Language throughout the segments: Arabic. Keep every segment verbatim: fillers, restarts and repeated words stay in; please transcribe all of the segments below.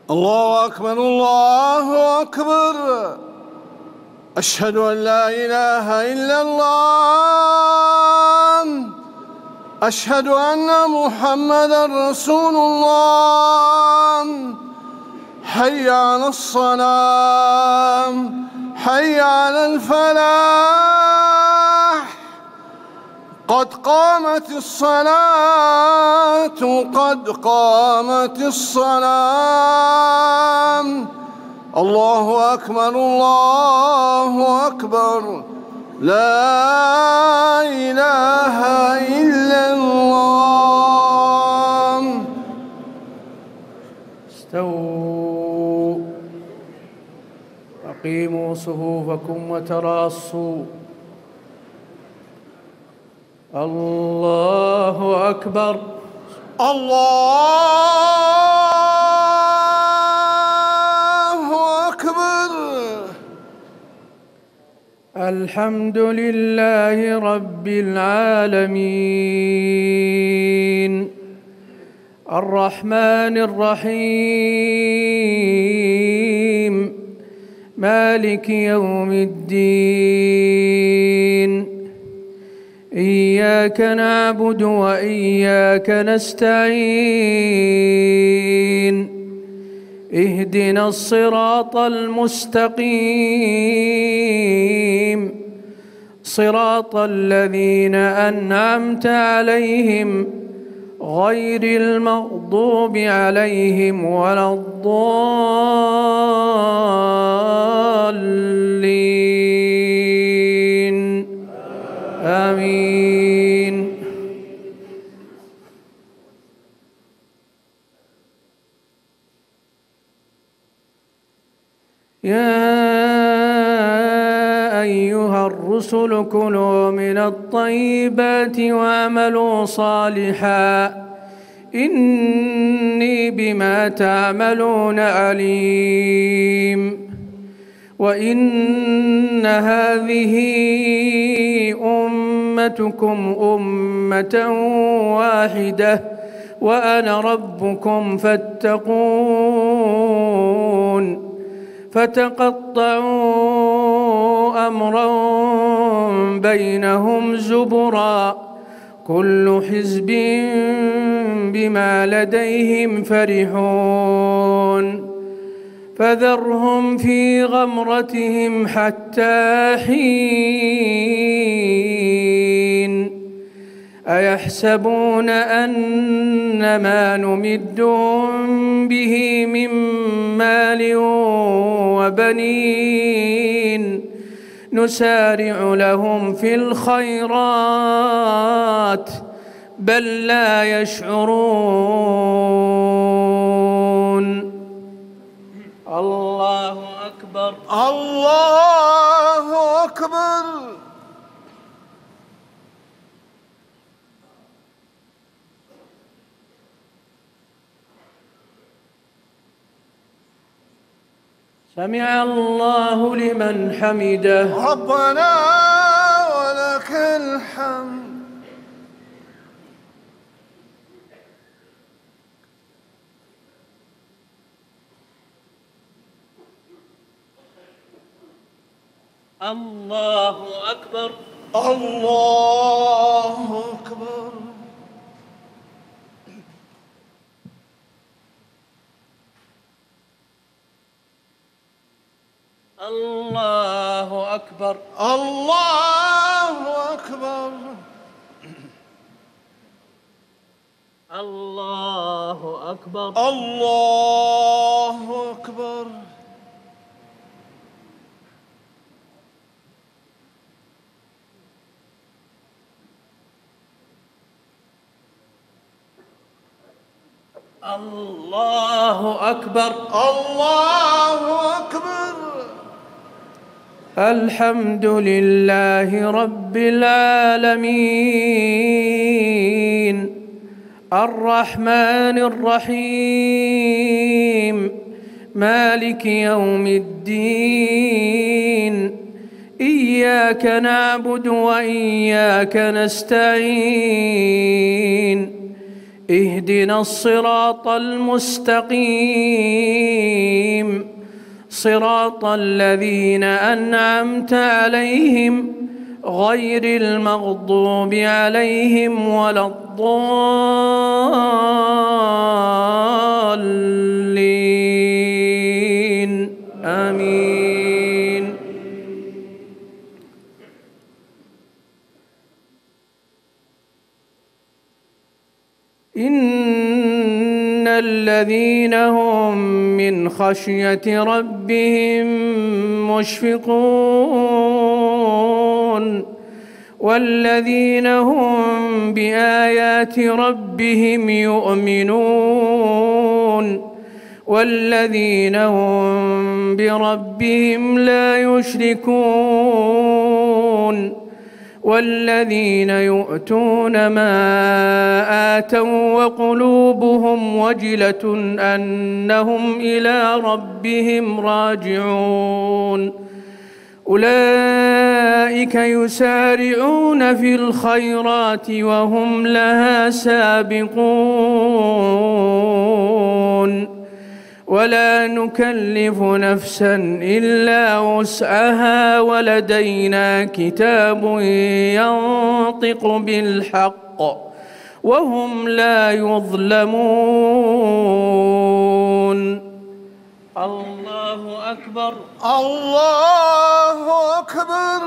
الله أكبر الله أكبر. أشهد أن لا إله إلا الله. أشهد أن محمدًا رسول الله. حي على الصلاة، حي على الفلاح، قد قامت الصلاة، قد قامت الصلاة. الله أكبر الله أكبر. لا إله إلا الله. استووا، أقيموا صفوفكم وتراصوا. الله أكبر الله أكبر. الحمد لله رب العالمين، الرحمن الرحيم، مالك يوم الدين. إياك نعبد وإياك نستعين. اهدنا الصراط المستقيم، صراط الذين أنعمت عليهم غير المغضوب عليهم ولا الضالين. آمين. يا أيها الرسل كلوا من الطيبات واعملوا صالحا إني بما تعملون عليم. وإن هذه أمتكم أمة واحدة وأنا ربكم فاتقون. فتقطعوا أمرا بينهم زبرا، كل حزب بما لديهم فرحون. فذرهم في غمرتهم حتى حين. أيحسبون أن ما نمدهم به من مال وبنين نسارع لهم في الخيرات بل لا يشعرون. الله أكبر الله أكبر. سمع الله لمن حمده. ربنا ولك الحمد. الله أكبر الله أكبر. الله أكبر الله أكبر. الله أكبر الله أكبر. الله أكبر الله أكبر. الحمد لله رب العالمين، الرحمن الرحيم، مالك يوم الدين. إياك نعبد وإياك نستعين. اهدنا الصراط المستقيم صراط الذين أنعمت عليهم غير المغضوب عليهم ولا الضالين آمين. إن الذين هم من خشية ربهم مشفقون والذين هم بآيات ربهم يؤمنون والذين هم بربهم لا يشركون والذين يؤتون ما آتوا وقلوبهم وجلة أنهم إلى ربهم راجعون أولئك يسارعون في الخيرات وهم لها سابقون ولا نكلف نفسا إلا وسعها ولدينا كتاب ينطق بالحق وهم لا يظلمون. الله أكبر. الله أكبر.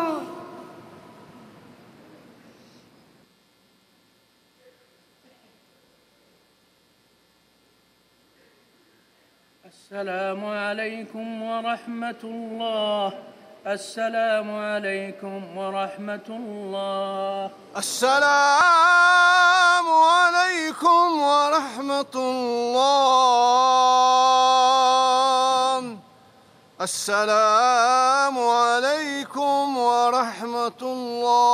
السلام عليكم ورحمة الله. السلام عليكم ورحمة الله. السلام عليكم ورحمة الله. السلام عليكم ورحمة الله.